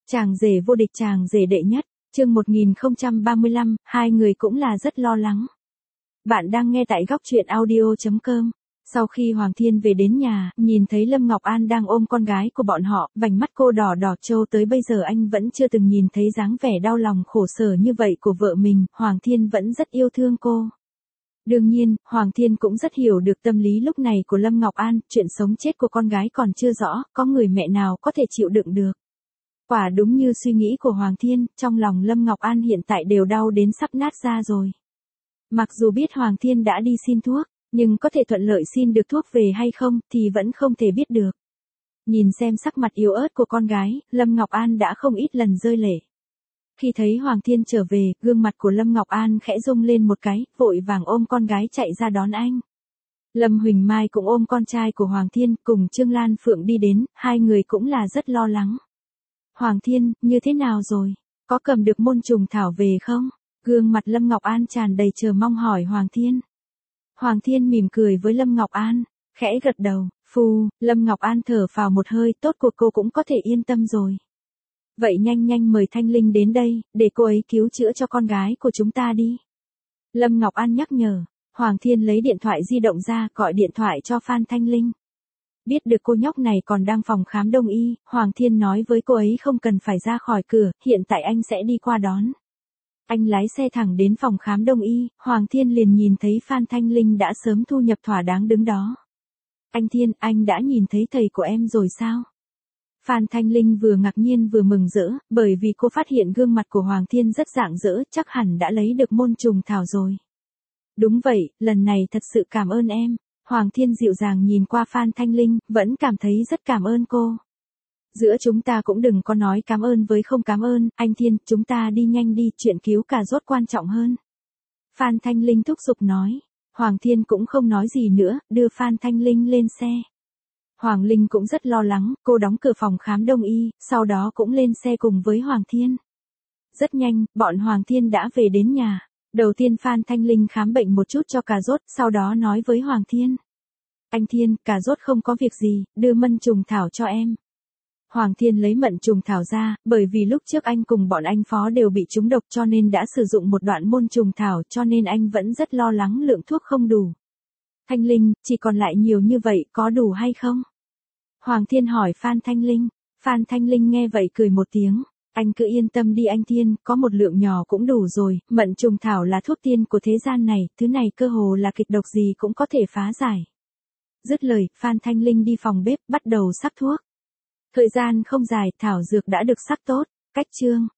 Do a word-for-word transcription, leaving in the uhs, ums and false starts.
Chàng rể vô địch chàng rể đệ nhất, chương một nghìn không trăm ba mươi lăm, hai người cũng là rất lo lắng. Bạn đang nghe tại góc truyện audio chấm com. Sau khi Hoàng Thiên về đến nhà, nhìn thấy Lâm Ngọc An đang ôm con gái của bọn họ, vành mắt cô đỏ đỏ trâu tới bây giờ anh vẫn chưa từng nhìn thấy dáng vẻ đau lòng khổ sở như vậy của vợ mình, Hoàng Thiên vẫn rất yêu thương cô. Đương nhiên, Hoàng Thiên cũng rất hiểu được tâm lý lúc này của Lâm Ngọc An, chuyện sống chết của con gái còn chưa rõ, có người mẹ nào có thể chịu đựng được. Quả đúng như suy nghĩ của Hoàng Thiên, trong lòng Lâm Ngọc An hiện tại đều đau đến sắp nát ra rồi. Mặc dù biết Hoàng Thiên đã đi xin thuốc, nhưng có thể thuận lợi xin được thuốc về hay không thì vẫn không thể biết được. Nhìn xem sắc mặt yếu ớt của con gái, Lâm Ngọc An đã không ít lần rơi lệ. Khi thấy Hoàng Thiên trở về, gương mặt của Lâm Ngọc An khẽ rung lên một cái, vội vàng ôm con gái chạy ra đón anh. Lâm Huỳnh Mai cũng ôm con trai của Hoàng Thiên, cùng Trương Lan Phượng đi đến, hai người cũng là rất lo lắng. Hoàng Thiên, như thế nào rồi? Có cầm được môn trùng thảo về không? Gương mặt Lâm Ngọc An tràn đầy chờ mong hỏi Hoàng Thiên. Hoàng Thiên mỉm cười với Lâm Ngọc An, khẽ gật đầu, phù, Lâm Ngọc An thở phào một hơi, tốt cuộc cô cũng có thể yên tâm rồi. Vậy nhanh nhanh mời Thanh Linh đến đây, để cô ấy cứu chữa cho con gái của chúng ta đi. Lâm Ngọc An nhắc nhở, Hoàng Thiên lấy điện thoại di động ra, gọi điện thoại cho Phan Thanh Linh. Biết được cô nhóc này còn đang phòng khám đông y, Hoàng Thiên nói với cô ấy không cần phải ra khỏi cửa, hiện tại anh sẽ đi qua đón. Anh lái xe thẳng đến phòng khám đông y, Hoàng Thiên liền nhìn thấy Phan Thanh Linh đã sớm thu nhập thỏa đáng đứng đó. Anh Thiên, anh đã nhìn thấy thầy của em rồi sao? Phan Thanh Linh vừa ngạc nhiên vừa mừng rỡ, bởi vì cô phát hiện gương mặt của Hoàng Thiên rất rạng rỡ, chắc hẳn đã lấy được môn trùng thảo rồi. Đúng vậy, lần này thật sự cảm ơn em. Hoàng Thiên dịu dàng nhìn qua Phan Thanh Linh, vẫn cảm thấy rất cảm ơn cô. Giữa chúng ta cũng đừng có nói cảm ơn với không cảm ơn, anh Thiên, chúng ta đi nhanh đi, chuyện cứu cà rốt quan trọng hơn. Phan Thanh Linh thúc giục nói. Hoàng Thiên cũng không nói gì nữa, đưa Phan Thanh Linh lên xe. Hoàng Linh cũng rất lo lắng, cô đóng cửa phòng khám đông y, sau đó cũng lên xe cùng với Hoàng Thiên. Rất nhanh, bọn Hoàng Thiên đã về đến nhà. Đầu tiên Phan Thanh Linh khám bệnh một chút cho cà rốt, sau đó nói với Hoàng Thiên. Anh Thiên, cà rốt không có việc gì, đưa mân trùng thảo cho em. Hoàng Thiên lấy mận trùng thảo ra, bởi vì lúc trước anh cùng bọn anh phó đều bị trúng độc cho nên đã sử dụng một đoạn môn trùng thảo cho nên anh vẫn rất lo lắng lượng thuốc không đủ. Thanh Linh, chỉ còn lại nhiều như vậy, có đủ hay không? Hoàng Thiên hỏi Phan Thanh Linh. Phan Thanh Linh nghe vậy cười một tiếng. Anh cứ yên tâm đi anh Thiên, có một lượng nhỏ cũng đủ rồi, mận trùng thảo là thuốc tiên của thế gian này, thứ này cơ hồ là kịch độc gì cũng có thể phá giải. Dứt lời, Phan Thanh Linh đi phòng bếp, bắt đầu sắc thuốc. Thời gian không dài, thảo dược đã được sắc tốt, cách chương.